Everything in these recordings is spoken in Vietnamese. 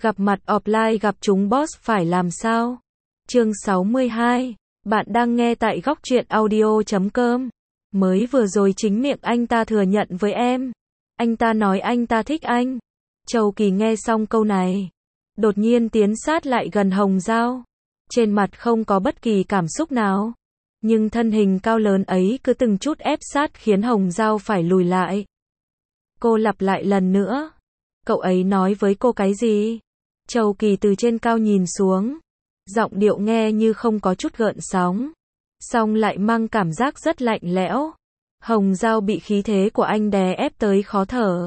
Gặp mặt offline gặp chúng boss phải làm sao? Chương 62. Bạn đang nghe tại góc truyện audio.com. Mới vừa rồi chính miệng anh ta thừa nhận với em. Anh ta nói anh ta thích anh. Châu Kỳ nghe xong câu này, đột nhiên tiến sát lại gần Hồng Dao. Trên mặt không có bất kỳ cảm xúc nào. Nhưng thân hình cao lớn ấy cứ từng chút ép sát khiến Hồng Dao phải lùi lại. Cô lặp lại lần nữa. Cậu ấy nói với cô cái gì? Châu Kỳ từ trên cao nhìn xuống. Giọng điệu nghe như không có chút gợn sóng. Song lại mang cảm giác rất lạnh lẽo. Hồng Dao bị khí thế của anh đè ép tới khó thở.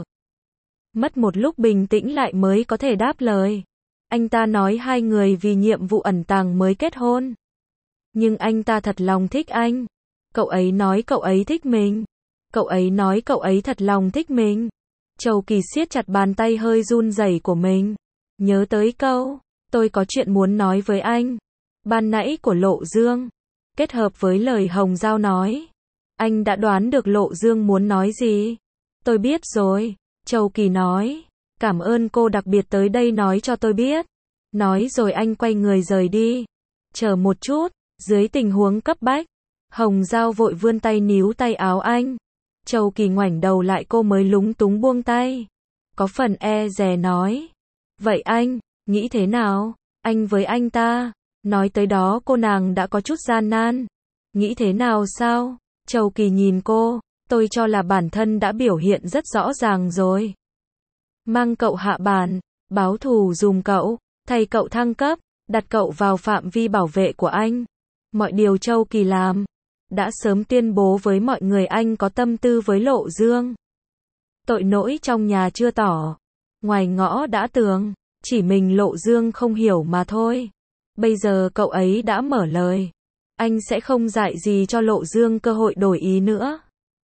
Mất một lúc bình tĩnh lại mới có thể đáp lời. Anh ta nói hai người vì nhiệm vụ ẩn tàng mới kết hôn. Nhưng anh ta thật lòng thích anh. Cậu ấy nói cậu ấy thích mình. Cậu ấy nói cậu ấy thật lòng thích mình. Châu Kỳ siết chặt bàn tay hơi run rẩy của mình. Nhớ tới câu, tôi có chuyện muốn nói với anh. Ban nãy của Lộ Dương. Kết hợp với lời Hồng Dao nói. Anh đã đoán được Lộ Dương muốn nói gì. Tôi biết rồi. Châu Kỳ nói. Cảm ơn cô đặc biệt tới đây nói cho tôi biết. Nói rồi anh quay người rời đi. Chờ một chút. Dưới tình huống cấp bách, Hồng Dao vội vươn tay níu tay áo anh. Châu Kỳ ngoảnh đầu lại cô mới lúng túng buông tay. Có phần e dè nói. Vậy anh, nghĩ thế nào? Anh với anh ta. Nói tới đó cô nàng đã có chút gian nan. Nghĩ thế nào sao? Châu Kỳ nhìn cô. Tôi cho là bản thân đã biểu hiện rất rõ ràng rồi. Mang cậu hạ bản, báo thù dùm cậu, thay cậu thăng cấp, đặt cậu vào phạm vi bảo vệ của anh. Mọi điều Châu Kỳ làm, đã sớm tuyên bố với mọi người anh có tâm tư với Lộ Dương. Tội lỗi trong nhà chưa tỏ, ngoài ngõ đã tường, chỉ mình Lộ Dương không hiểu mà thôi. Bây giờ cậu ấy đã mở lời, anh sẽ không dạy gì cho Lộ Dương cơ hội đổi ý nữa.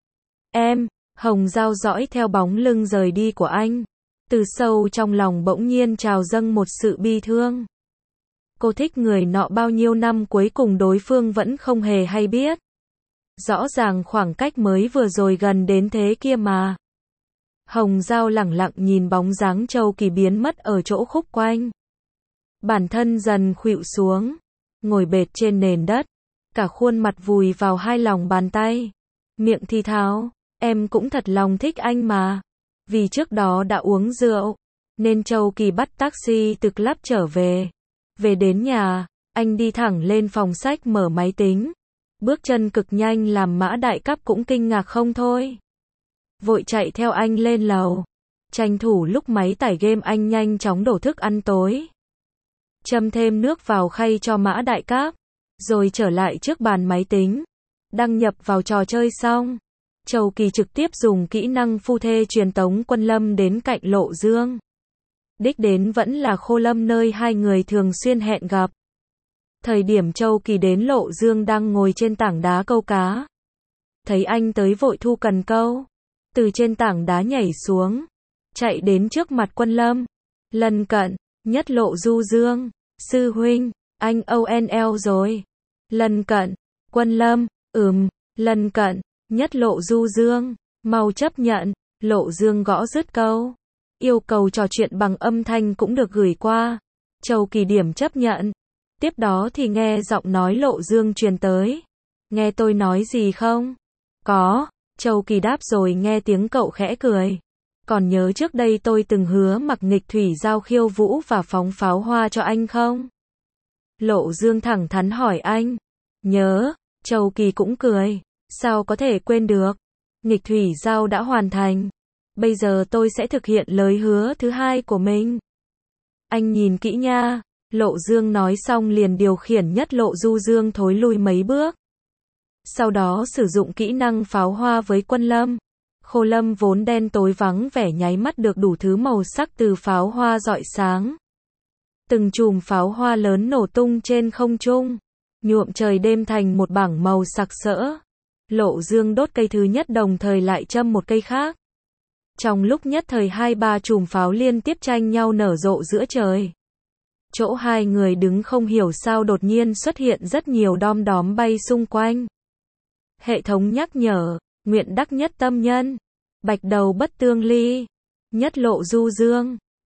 Em, Hồng Dao dõi theo bóng lưng rời đi của anh. Từ sâu trong lòng bỗng nhiên trào dâng một sự bi thương. Cô thích người nọ bao nhiêu năm cuối cùng đối phương vẫn không hề hay biết. Rõ ràng khoảng cách mới vừa rồi gần đến thế kia mà. Hồng Dao lẳng lặng nhìn bóng dáng Châu Kỳ biến mất ở chỗ khúc quanh. Bản thân dần khuỵu xuống, ngồi bệt trên nền đất, cả khuôn mặt vùi vào hai lòng bàn tay. Miệng thì thào, em cũng thật lòng thích anh mà. Vì trước đó đã uống rượu, nên Châu Kỳ bắt taxi từ club trở về. Về đến nhà, anh đi thẳng lên phòng sách mở máy tính. Bước chân cực nhanh làm Mã Đại Cáp cũng kinh ngạc không thôi. Vội chạy theo anh lên lầu. Tranh thủ lúc máy tải game anh nhanh chóng đổ thức ăn tối. Châm thêm nước vào khay cho Mã Đại Cáp. Rồi trở lại trước bàn máy tính. Đăng nhập vào trò chơi xong. Châu Kỳ trực tiếp dùng kỹ năng phu thê truyền tống Quân Lâm đến cạnh Lộ Dương. Đích đến vẫn là Khô Lâm nơi hai người thường xuyên hẹn gặp. Thời điểm Châu Kỳ đến Lộ Dương đang ngồi trên tảng đá câu cá. Thấy anh tới vội thu cần câu. Từ trên tảng đá nhảy xuống. Chạy đến trước mặt Quân Lâm. Lần cận, nhất Lộ Du Dương. Sư huynh, anh ONL rồi. Lần cận, Quân Lâm, lần cận, nhất Lộ Du Dương. Mau chấp nhận, Lộ Dương gõ dứt câu. Yêu cầu trò chuyện bằng âm thanh cũng được gửi qua. Châu Kỳ điểm chấp nhận. Tiếp đó thì nghe giọng nói Lộ Dương truyền tới. Nghe tôi nói gì không? Có. Châu Kỳ đáp rồi nghe tiếng cậu khẽ cười. Còn nhớ trước đây tôi từng hứa mặc nghịch thủy giao khiêu vũ và phóng pháo hoa cho anh không? Lộ Dương thẳng thắn hỏi anh. Nhớ. Châu Kỳ cũng cười. Sao có thể quên được? Nghịch thủy giao đã hoàn thành. Bây giờ tôi sẽ thực hiện lời hứa thứ hai của mình. Anh nhìn kỹ nha. Lộ Dương nói xong liền điều khiển nhất Lộ Du Dương thối lui mấy bước. Sau đó sử dụng kỹ năng pháo hoa với Quân Lâm. Khô Lâm vốn đen tối vắng vẻ nháy mắt được đủ thứ màu sắc từ pháo hoa rọi sáng. Từng chùm pháo hoa lớn nổ tung trên không trung, nhuộm trời đêm thành một bảng màu sặc sỡ. Lộ Dương đốt cây thứ nhất đồng thời lại châm một cây khác. Trong lúc nhất thời 2-3 chùm pháo liên tiếp tranh nhau nở rộ giữa trời. Chỗ hai người đứng không hiểu sao đột nhiên xuất hiện rất nhiều đom đóm bay xung quanh. Hệ thống nhắc nhở, nguyện đắc nhất tâm nhân, bạch đầu bất tương ly, nhất Lộ Du Dương,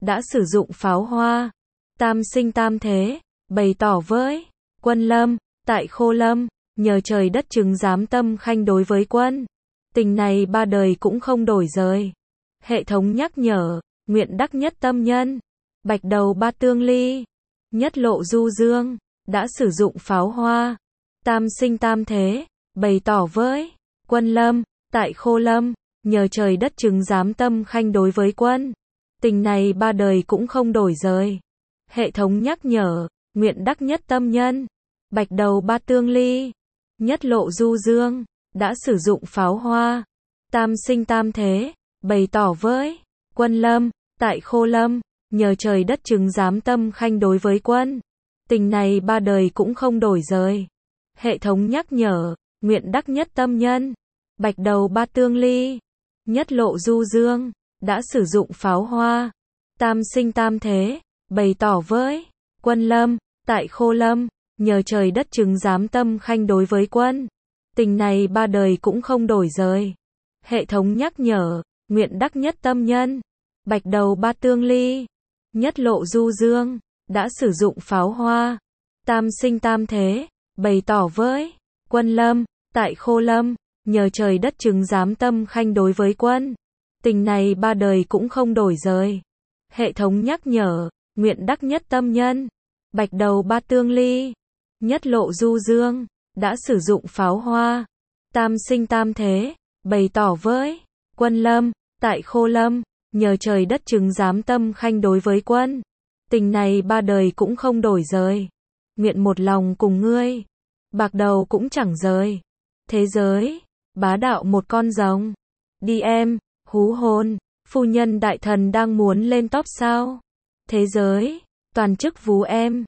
đã sử dụng pháo hoa, tam sinh tam thế, bày tỏ với Quân Lâm, tại Khô Lâm, nhờ trời đất chứng giám tâm khanh đối với quân. Tình này ba đời cũng không đổi rời. Hệ thống nhắc nhở, nguyện đắc nhất tâm nhân, bạch đầu ba tương ly, nhất lộ du dương, đã sử dụng pháo hoa, tam sinh tam thế, bày tỏ với Quân Lâm, tại Khô Lâm, nhờ trời đất chứng giám tâm khanh đối với quân. Tình này ba đời cũng không đổi rời. Hệ thống nhắc nhở, nguyện đắc nhất tâm nhân, bạch đầu ba tương ly, nhất lộ du dương, đã sử dụng pháo hoa, tam sinh tam thế, bày tỏ với Quân Lâm, tại Khô Lâm, nhờ trời đất chứng giám tâm khanh đối với quân. Tình này ba đời cũng không đổi rời. Hệ thống nhắc nhở, nguyện đắc nhất tâm nhân, bạch đầu ba tương ly, nhất lộ du dương, đã sử dụng pháo hoa, tam sinh tam thế, bày tỏ với Quân Lâm, tại Khô Lâm, nhờ trời đất chứng giám tâm khanh đối với quân. Tình này ba đời cũng không đổi rời. Hệ thống nhắc nhở, nguyện đắc nhất tâm nhân, bạch đầu ba tương ly, nhất lộ du dương, đã sử dụng pháo hoa, tam sinh tam thế, bày tỏ với Quân Lâm, tại Khô Lâm, nhờ trời đất chứng giám tâm khanh đối với quân. Tình này ba đời cũng không đổi rời. Hệ thống nhắc nhở, nguyện đắc nhất tâm nhân, bạch đầu ba tương ly, nhất lộ du dương, đã sử dụng pháo hoa, tam sinh tam thế, bày tỏ với Quân Lâm, tại Khô Lâm, nhờ trời đất chứng giám tâm khanh đối với quân. Tình này ba đời cũng không đổi rời. Nguyện một lòng cùng ngươi, bạc đầu cũng chẳng rời. Thế giới, bá đạo một con rồng. Đi em, hú hồn, phu nhân đại thần đang muốn lên top sao? Thế giới, toàn chức vú em,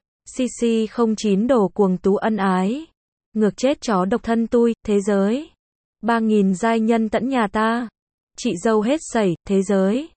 CC09 đổ cuồng tú ân ái. Ngược chết chó độc thân tui, thế giới. 3000 giai nhân tẫn nhà ta. Chị dâu hết sẩy, thế giới.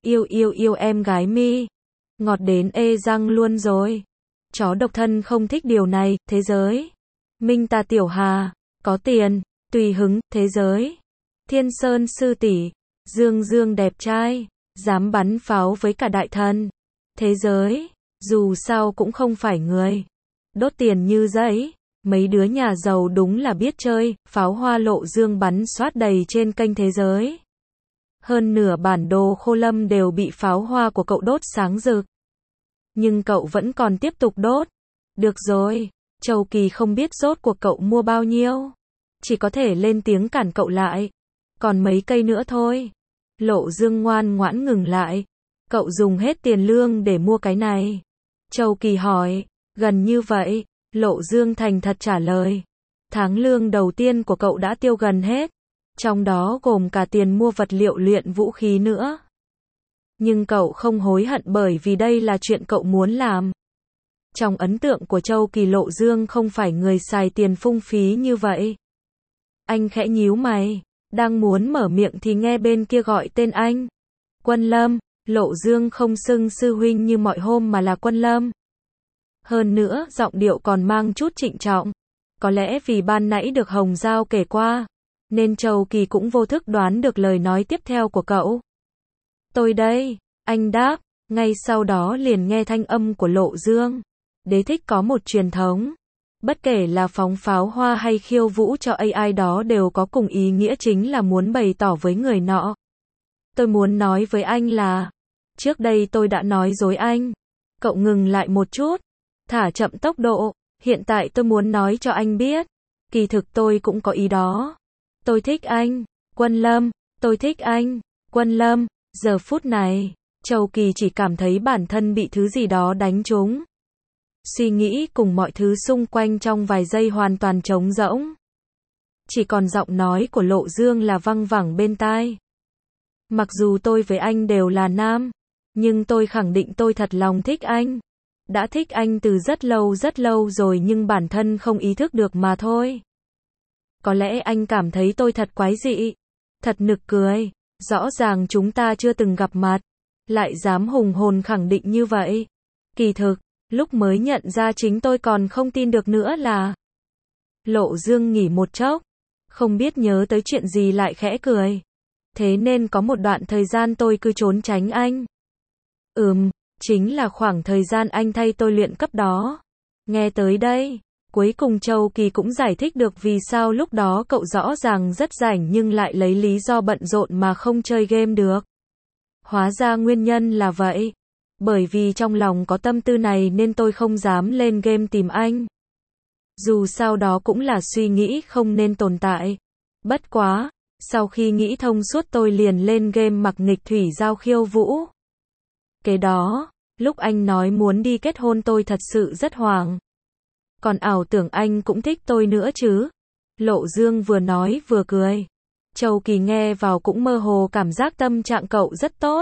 Yêu em gái mi. Ngọt đến ê răng luôn rồi. Chó độc thân không thích điều này, thế giới. Minh ta tiểu hà, có tiền, tùy hứng, thế giới. Thiên Sơn sư tỷ, Dương đẹp trai, dám bắn pháo với cả đại thần. Thế giới, dù sao cũng không phải người. Đốt tiền như giấy, mấy đứa nhà giàu đúng là biết chơi, pháo hoa lộ dương bắn xoát đầy trên kênh thế giới. Hơn nửa bản đồ Khô Lâm đều bị pháo hoa của cậu đốt sáng rực. Nhưng cậu vẫn còn tiếp tục đốt. Được rồi, Châu Kỳ không biết rốt cuộc cậu mua bao nhiêu. Chỉ có thể lên tiếng cản cậu lại. Còn mấy cây nữa thôi. Lộ Dương ngoan ngoãn ngừng lại. Cậu dùng hết tiền lương để mua cái này. Châu Kỳ hỏi, gần như vậy. Lộ Dương thành thật trả lời. Tháng lương đầu tiên của cậu đã tiêu gần hết. Trong đó gồm cả tiền mua vật liệu luyện vũ khí nữa. Nhưng cậu không hối hận bởi vì đây là chuyện cậu muốn làm. Trong ấn tượng của Châu Kỳ, Lộ Dương không phải người xài tiền phung phí như vậy. Anh khẽ nhíu mày, đang muốn mở miệng thì nghe bên kia gọi tên anh. Quân Lâm. Lộ Dương không xưng sư huynh như mọi hôm mà là Quân Lâm. Hơn nữa, giọng điệu còn mang chút trịnh trọng. Có lẽ vì ban nãy được Hồng Giao kể qua, nên Châu Kỳ cũng vô thức đoán được lời nói tiếp theo của cậu. Tôi đây, anh đáp, ngay sau đó liền nghe thanh âm của Lộ Dương. Đế thích có một truyền thống. Bất kể là phóng pháo hoa hay khiêu vũ cho AI đó đều có cùng ý nghĩa, chính là muốn bày tỏ với người nọ. Tôi muốn nói với anh là, trước đây tôi đã nói dối anh. Cậu ngừng lại một chút, thả chậm tốc độ, hiện tại tôi muốn nói cho anh biết, kỳ thực tôi cũng có ý đó. Tôi thích anh, Quân Lâm, tôi thích anh, Quân Lâm. Giờ phút này, Châu Kỳ chỉ cảm thấy bản thân bị thứ gì đó đánh trúng. Suy nghĩ cùng mọi thứ xung quanh trong vài giây hoàn toàn trống rỗng. Chỉ còn giọng nói của Lộ Dương là văng vẳng bên tai. Mặc dù tôi với anh đều là nam, nhưng tôi khẳng định tôi thật lòng thích anh. Đã thích anh từ rất lâu rồi nhưng bản thân không ý thức được mà thôi. Có lẽ anh cảm thấy tôi thật quái dị, thật nực cười. Rõ ràng chúng ta chưa từng gặp mặt, lại dám hùng hồn khẳng định như vậy. Kỳ thực, lúc mới nhận ra chính tôi còn không tin được nữa là. Lộ Dương nghỉ một chốc, không biết nhớ tới chuyện gì lại khẽ cười. Thế nên có một đoạn thời gian tôi cứ trốn tránh anh. Chính là khoảng thời gian anh thay tôi luyện cấp đó. Nghe tới đây, cuối cùng Châu Kỳ cũng giải thích được vì sao lúc đó cậu rõ ràng rất rảnh nhưng lại lấy lý do bận rộn mà không chơi game được. Hóa ra nguyên nhân là vậy. Bởi vì trong lòng có tâm tư này nên tôi không dám lên game tìm anh. Dù sao đó cũng là suy nghĩ không nên tồn tại. Bất quá, sau khi nghĩ thông suốt tôi liền lên game mặc nghịch thủy giao khiêu vũ. Kế đó, lúc anh nói muốn đi kết hôn tôi thật sự rất hoảng. Còn ảo tưởng anh cũng thích tôi nữa chứ. Lộ Dương vừa nói vừa cười. Châu Kỳ nghe vào cũng mơ hồ cảm giác tâm trạng cậu rất tốt.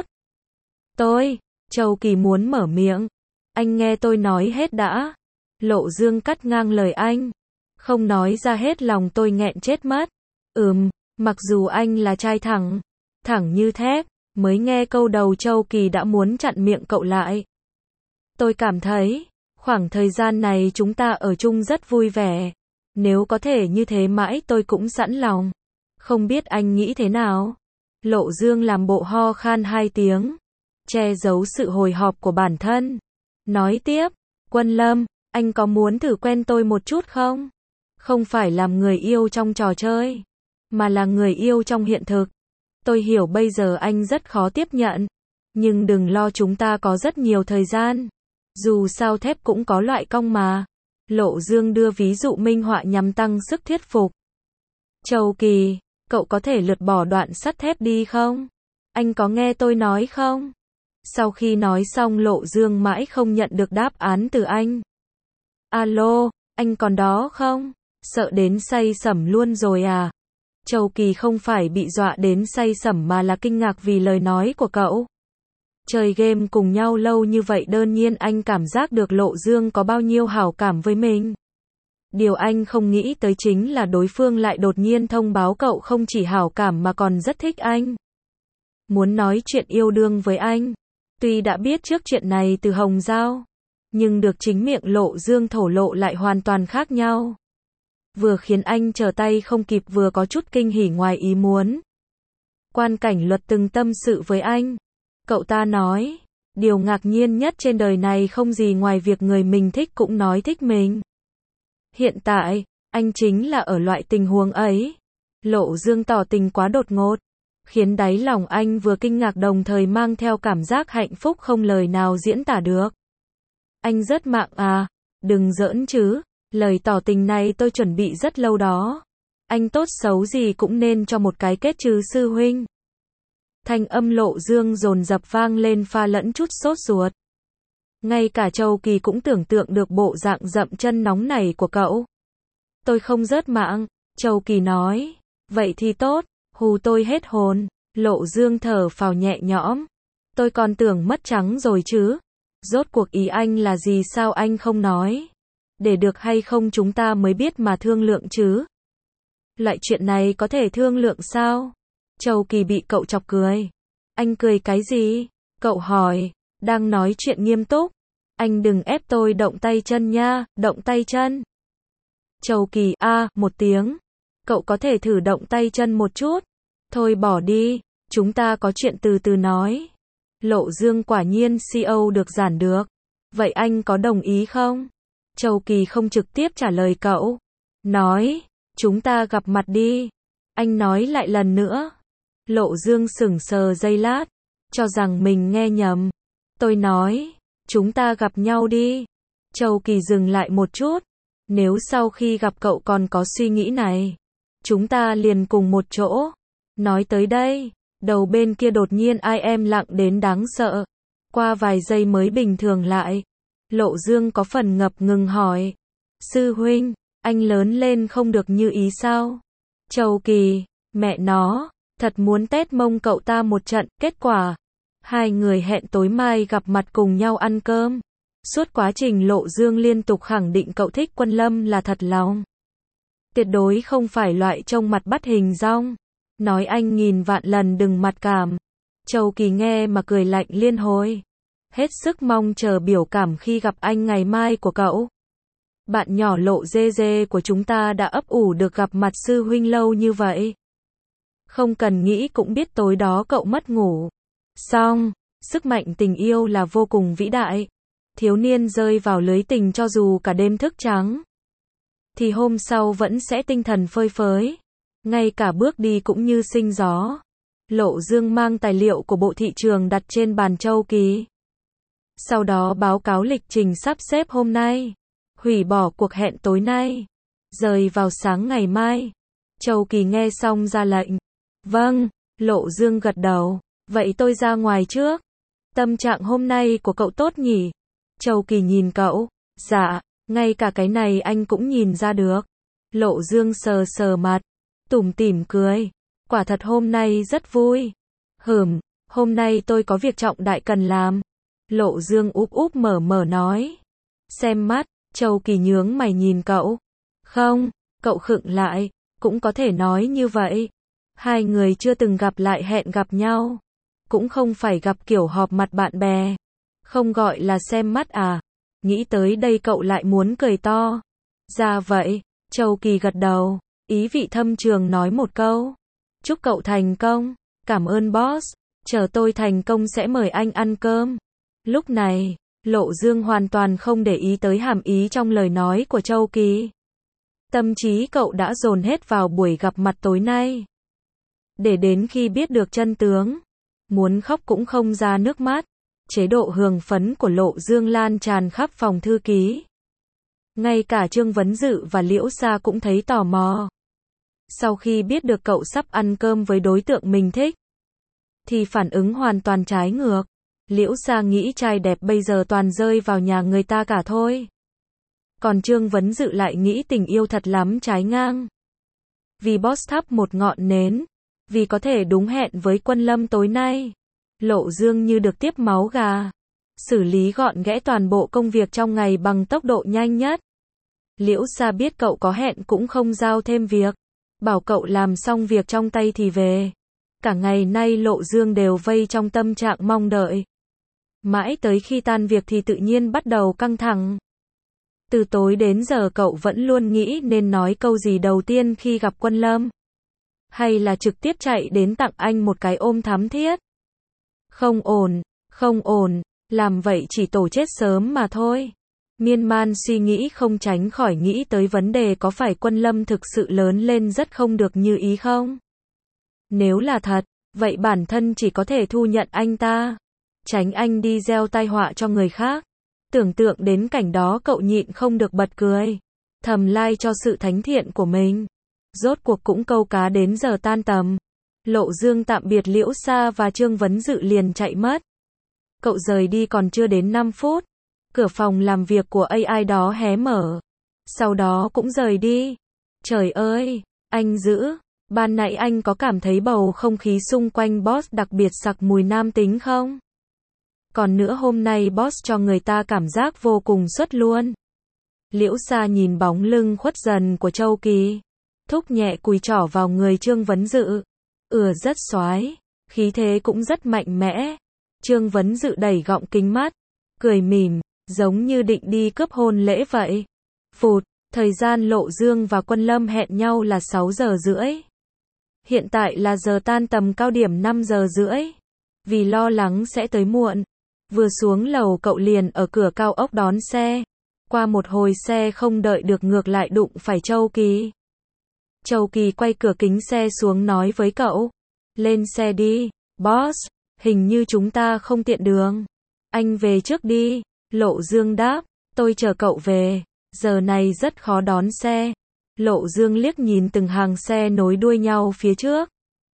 Châu Kỳ muốn mở miệng. Anh nghe tôi nói hết đã. Lộ Dương cắt ngang lời anh. Không nói ra hết lòng tôi nghẹn chết mất. Mặc dù anh là trai thẳng như thép, mới nghe câu đầu Châu Kỳ đã muốn chặn miệng cậu lại. Tôi cảm thấy, khoảng thời gian này chúng ta ở chung rất vui vẻ. Nếu có thể như thế mãi tôi cũng sẵn lòng. Không biết anh nghĩ thế nào? Lộ Dương làm bộ ho khan 2 tiếng, che giấu sự hồi hộp của bản thân. Nói tiếp, Quân Lâm, anh có muốn thử quen tôi một chút không? Không phải làm người yêu trong trò chơi, mà là người yêu trong hiện thực. Tôi hiểu bây giờ anh rất khó tiếp nhận, nhưng đừng lo chúng ta có rất nhiều thời gian. Dù sao thép cũng có loại cong mà. Lộ Dương đưa ví dụ minh họa nhằm tăng sức thuyết phục. Châu Kỳ, cậu có thể lược bỏ đoạn sắt thép đi không? Anh có nghe tôi nói không? Sau khi nói xong Lộ Dương mãi không nhận được đáp án từ anh. Alo, anh còn đó không? Sợ đến say sẩm luôn rồi à? Châu Kỳ không phải bị dọa đến say sẩm mà là kinh ngạc vì lời nói của cậu. Chơi game cùng nhau lâu như vậy đương nhiên anh cảm giác được Lộ Dương có bao nhiêu hảo cảm với mình. Điều anh không nghĩ tới chính là đối phương lại đột nhiên thông báo cậu không chỉ hảo cảm mà còn rất thích anh. Muốn nói chuyện yêu đương với anh. Tuy đã biết trước chuyện này từ Hồng Giao, nhưng được chính miệng Lộ Dương thổ lộ lại hoàn toàn khác nhau. Vừa khiến anh trở tay không kịp vừa có chút kinh hỉ ngoài ý muốn. Quan Cảnh Luật từng tâm sự với anh. Cậu ta nói, điều ngạc nhiên nhất trên đời này không gì ngoài việc người mình thích cũng nói thích mình. Hiện tại, anh chính là ở loại tình huống ấy. Lộ Dương tỏ tình quá đột ngột, khiến đáy lòng anh vừa kinh ngạc đồng thời mang theo cảm giác hạnh phúc không lời nào diễn tả được. Anh rất mạng à, đừng giỡn chứ, lời tỏ tình này tôi chuẩn bị rất lâu đó. Anh tốt xấu gì cũng nên cho một cái kết chứ sư huynh. Thanh âm Lộ Dương dồn dập vang lên pha lẫn chút sốt ruột. Ngay cả Châu Kỳ cũng tưởng tượng được bộ dạng dậm chân nóng này của cậu. Tôi không rớt mạng, Châu Kỳ nói. Vậy thì tốt, hù tôi hết hồn. Lộ Dương thở phào nhẹ nhõm. Tôi còn tưởng mất trắng rồi chứ. Rốt cuộc ý anh là gì sao anh không nói? Để được hay không chúng ta mới biết mà thương lượng chứ. Loại chuyện này có thể thương lượng sao? Châu Kỳ bị cậu chọc cười. Anh cười cái gì? Cậu hỏi. Đang nói chuyện nghiêm túc. Anh đừng ép tôi động tay chân nha, động tay chân. Châu Kỳ một tiếng. Cậu có thể thử động tay chân một chút. Thôi bỏ đi, chúng ta có chuyện từ từ nói. Lộ Dương quả nhiên CEO được giản được. Vậy anh có đồng ý không? Châu Kỳ không trực tiếp trả lời cậu. Nói, chúng ta gặp mặt đi. Anh nói lại lần nữa. Lộ Dương sững sờ giây lát, cho rằng mình nghe nhầm. Tôi nói, chúng ta gặp nhau đi. Châu Kỳ dừng lại một chút. Nếu sau khi gặp cậu còn có suy nghĩ này, chúng ta liền cùng một chỗ. Nói tới đây, đầu bên kia đột nhiên ai em lặng đến đáng sợ. Qua vài giây mới bình thường lại. Lộ Dương có phần ngập ngừng hỏi. Sư huynh, anh lớn lên không được như ý sao? Châu Kỳ, mẹ nó, thật muốn tét mông cậu ta một trận. Kết quả, hai người hẹn tối mai gặp mặt cùng nhau ăn cơm. Suốt quá trình Lộ Dương liên tục khẳng định cậu thích Quân Lâm là thật lòng. Tuyệt đối không phải loại trông mặt bắt hình dong. Nói anh nghìn vạn lần đừng mặc cảm. Châu Kỳ nghe mà cười lạnh liên hồi. Hết sức mong chờ biểu cảm khi gặp anh ngày mai của cậu. Bạn nhỏ Lộ dê dê của chúng ta đã ấp ủ được gặp mặt sư huynh lâu như vậy. Không cần nghĩ cũng biết tối đó cậu mất ngủ. Xong, Sức mạnh tình yêu là vô cùng vĩ đại. Thiếu niên rơi vào lưới tình cho dù cả đêm thức trắng, thì hôm sau vẫn sẽ tinh thần phơi phới. Ngay cả bước đi cũng như sinh gió. Lộ Dương mang tài liệu của Bộ Thị trường đặt trên bàn Châu Kỳ. Sau đó báo cáo lịch trình sắp xếp hôm nay. Hủy bỏ cuộc hẹn tối nay. Rời vào sáng ngày mai. Châu Kỳ nghe xong ra lệnh. Vâng, Lộ Dương gật đầu. Vậy tôi ra ngoài trước. Tâm trạng hôm nay của cậu tốt nhỉ? Châu Kỳ nhìn cậu. Dạ, ngay cả cái này anh cũng nhìn ra được. Lộ Dương sờ sờ mặt, tủm tỉm cười. Quả thật hôm nay rất vui. Hôm nay tôi có việc trọng đại cần làm. Lộ Dương úp úp mở mở nói. Xem mắt, Châu Kỳ nhướng mày nhìn cậu. Không, cậu khựng lại, cũng có thể nói như vậy. Hai người chưa từng gặp lại hẹn gặp nhau. Cũng không phải gặp kiểu họp mặt bạn bè. Không gọi là xem mắt à? Nghĩ tới đây cậu lại muốn cười to. Ra vậy, Châu Kỳ gật đầu, ý vị thâm trường nói một câu. Chúc cậu thành công, cảm ơn boss, chờ tôi thành công sẽ mời anh ăn cơm. Lúc này, Lộ Dương hoàn toàn không để ý tới hàm ý trong lời nói của Châu Kỳ. Tâm trí cậu đã dồn hết vào buổi gặp mặt tối nay. Để đến khi biết được chân tướng, muốn khóc cũng không ra nước mắt. Chế độ hưng phấn của Lộ Dương lan tràn khắp phòng thư ký. Ngay cả Trương Vấn Dự và Liễu Sa cũng thấy tò mò. Sau khi biết được cậu sắp ăn cơm với đối tượng mình thích, thì phản ứng hoàn toàn trái ngược. Liễu Sa nghĩ trai đẹp bây giờ toàn rơi vào nhà người ta cả thôi. Còn Trương Vấn Dự lại nghĩ tình yêu thật lắm trái ngang. Vì boss thắp một ngọn nến, vì có thể đúng hẹn với Quân Lâm tối nay. Lộ Dương như được tiếp máu gà. Xử lý gọn ghẽ toàn bộ công việc trong ngày bằng tốc độ nhanh nhất. Liễu Sa biết cậu có hẹn cũng không giao thêm việc. Bảo cậu làm xong việc trong tay thì về. Cả ngày nay Lộ Dương đều vây trong tâm trạng mong đợi. Mãi tới khi tan việc thì tự nhiên bắt đầu căng thẳng. Từ tối đến giờ cậu vẫn luôn nghĩ nên nói câu gì đầu tiên khi gặp Quân Lâm. Hay là trực tiếp chạy đến tặng anh một cái ôm thắm thiết. Không ổn, làm vậy chỉ tổ chết sớm mà thôi. Miên man suy nghĩ không tránh khỏi nghĩ tới vấn đề có phải Quân Lâm thực sự lớn lên rất không được như ý không? Nếu là thật, vậy bản thân chỉ có thể thu nhận anh ta. Tránh anh đi gieo tai họa cho người khác. Tưởng tượng đến cảnh đó cậu nhịn không được bật cười. Thầm lai cho sự thánh thiện của mình. Rốt cuộc cũng câu cá đến giờ tan tầm. Lộ Dương tạm biệt Liễu Sa và Trương Vấn Dự liền chạy mất. Cậu rời đi còn chưa đến 5 phút. Cửa phòng làm việc của AI đó hé mở. Sau đó cũng rời đi. Trời ơi, anh dữ. Ban nãy anh có cảm thấy bầu không khí xung quanh boss đặc biệt sặc mùi nam tính không? Còn nữa hôm nay boss cho người ta cảm giác vô cùng xuất luôn. Liễu Sa nhìn bóng lưng khuất dần của Châu Kỳ. Thúc nhẹ cùi trỏ vào người Trương Vấn Dự. Rất xoái. Khí thế cũng rất mạnh mẽ. Trương Vấn Dự đẩy gọng kính mắt. Cười mỉm, giống như định đi cướp hôn lễ vậy. Phụt, thời gian Lộ Dương và Quân Lâm hẹn nhau là 6 giờ rưỡi. Hiện tại là giờ tan tầm cao điểm 5 giờ rưỡi. Vì lo lắng sẽ tới muộn. Vừa xuống lầu cậu liền ở cửa cao ốc đón xe. Qua một hồi xe không đợi được ngược lại đụng phải Châu Kỳ. Châu Kỳ quay cửa kính xe xuống nói với cậu. Lên xe đi, boss, hình như chúng ta không tiện đường. Anh về trước đi, Lộ Dương đáp, tôi chờ cậu về, giờ này rất khó đón xe. Lộ Dương liếc nhìn từng hàng xe nối đuôi nhau phía trước.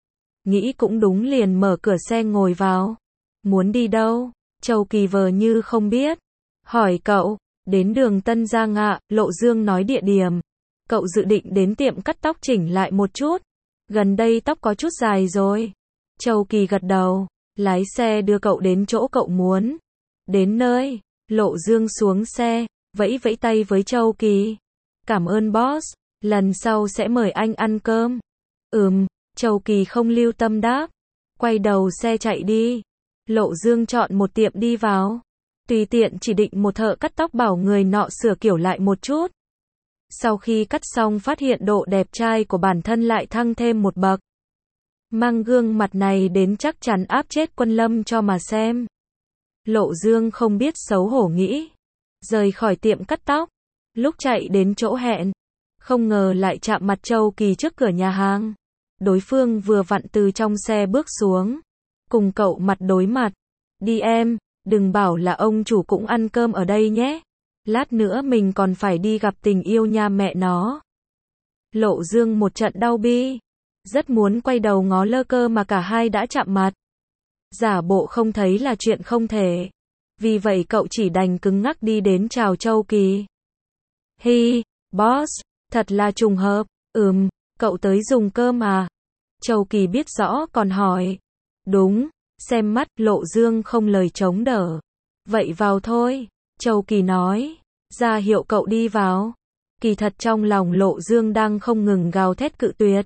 Nghĩ cũng đúng liền mở cửa xe ngồi vào. Muốn đi đâu? Châu Kỳ vờ như không biết. Hỏi cậu, đến đường Tân Giang ạ, Lộ Dương nói địa điểm. Cậu dự định đến tiệm cắt tóc chỉnh lại một chút. Gần đây tóc có chút dài rồi. Châu Kỳ gật đầu, lái xe đưa cậu đến chỗ cậu muốn. Đến nơi, Lộ Dương xuống xe, vẫy vẫy tay với Châu Kỳ. Cảm ơn boss, lần sau sẽ mời anh ăn cơm. Châu Kỳ không lưu tâm đáp. Quay đầu xe chạy đi. Lộ Dương chọn một tiệm đi vào. Tùy tiện chỉ định một thợ cắt tóc bảo người nọ sửa kiểu lại một chút. Sau khi cắt xong phát hiện độ đẹp trai của bản thân lại thăng thêm một bậc. Mang gương mặt này đến chắc chắn áp chết Quân Lâm cho mà xem. Lộ Dương không biết xấu hổ nghĩ. Rời khỏi tiệm cắt tóc. Lúc chạy đến chỗ hẹn. Không ngờ lại chạm mặt Châu Kỳ trước cửa nhà hàng. Đối phương vừa vặn từ trong xe bước xuống. Cùng cậu mặt đối mặt. Đi em, đừng bảo là ông chủ cũng ăn cơm ở đây nhé. Lát nữa mình còn phải đi gặp tình yêu nhà mẹ nó. Lộ Dương một trận đau bi. Rất muốn quay đầu ngó lơ cơ mà cả hai đã chạm mặt. Giả bộ không thấy là chuyện không thể. Vì vậy cậu chỉ đành cứng ngắc đi đến chào Châu Kỳ. Hi, boss, thật là trùng hợp. Cậu tới dùng cơm à? Châu Kỳ biết rõ còn hỏi. Đúng, xem mắt, Lộ Dương không lời chống đỡ. Vậy vào thôi, Châu Kỳ nói. Ra hiệu cậu đi vào. Kỳ thật trong lòng Lộ Dương đang không ngừng gào thét cự tuyệt.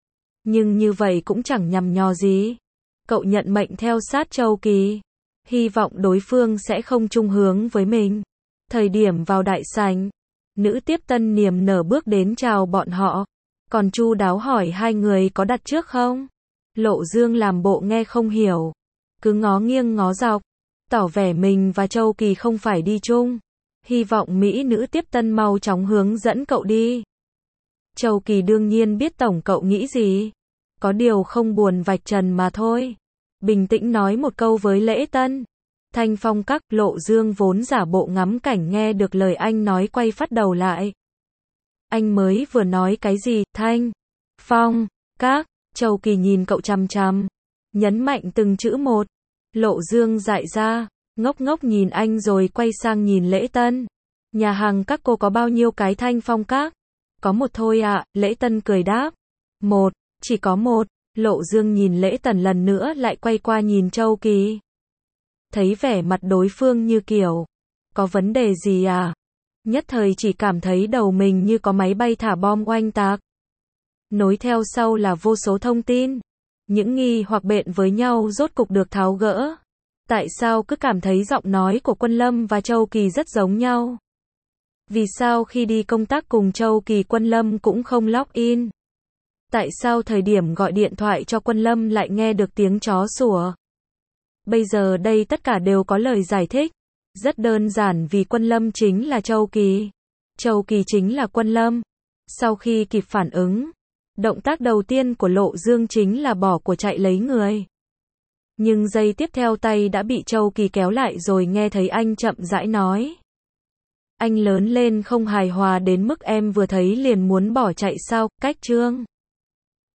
Nhưng như vậy cũng chẳng nhằm nhò gì. Cậu nhận mệnh theo sát Châu Kỳ. Hy vọng đối phương sẽ không chung hướng với mình. Thời điểm vào đại sảnh, nữ tiếp tân niềm nở bước đến chào bọn họ. Còn chu đáo hỏi hai người có đặt trước không? Lộ Dương làm bộ nghe không hiểu. Cứ ngó nghiêng ngó dọc. Tỏ vẻ mình và Châu Kỳ không phải đi chung. Hy vọng mỹ nữ tiếp tân mau chóng hướng dẫn cậu đi. Châu Kỳ đương nhiên biết tổng cậu nghĩ gì. Có điều không buồn vạch trần mà thôi. Bình tĩnh nói một câu với lễ tân. Thanh Phong Các. Lộ Dương vốn giả bộ ngắm cảnh nghe được lời anh nói quay phát đầu lại. Anh mới vừa nói cái gì? Thanh Phong Các. Châu Kỳ nhìn cậu chằm chằm. Nhấn mạnh từng chữ một. Lộ Dương dại ra. Ngốc ngốc nhìn anh rồi quay sang nhìn lễ tân. Nhà hàng các cô có bao nhiêu cái Thanh Phong Các? Có một thôi ạ, lễ tân cười đáp. Một, chỉ có một. Lộ Dương nhìn lễ tần lần nữa lại quay qua nhìn Châu Kỳ. Thấy vẻ mặt đối phương như kiểu. Có vấn đề gì à? Nhất thời chỉ cảm thấy đầu mình như có máy bay thả bom oanh tạc. Nối theo sau là vô số thông tin. Những nghi hoặc bệnh với nhau rốt cục được tháo gỡ. Tại sao cứ cảm thấy giọng nói của Quân Lâm và Châu Kỳ rất giống nhau? Vì sao khi đi công tác cùng Châu Kỳ Quân Lâm cũng không log in? Tại sao thời điểm gọi điện thoại cho Quân Lâm lại nghe được tiếng chó sủa? Bây giờ đây tất cả đều có lời giải thích. Rất đơn giản vì Quân Lâm chính là Châu Kỳ. Châu Kỳ chính là Quân Lâm. Sau khi kịp phản ứng, động tác đầu tiên của Lộ Dương chính là bỏ của chạy lấy người. Nhưng giây tiếp theo tay đã bị Châu Kỳ kéo lại rồi nghe thấy anh chậm rãi nói. Anh lớn lên không hài hòa đến mức em vừa thấy liền muốn bỏ chạy sao? Cách Trương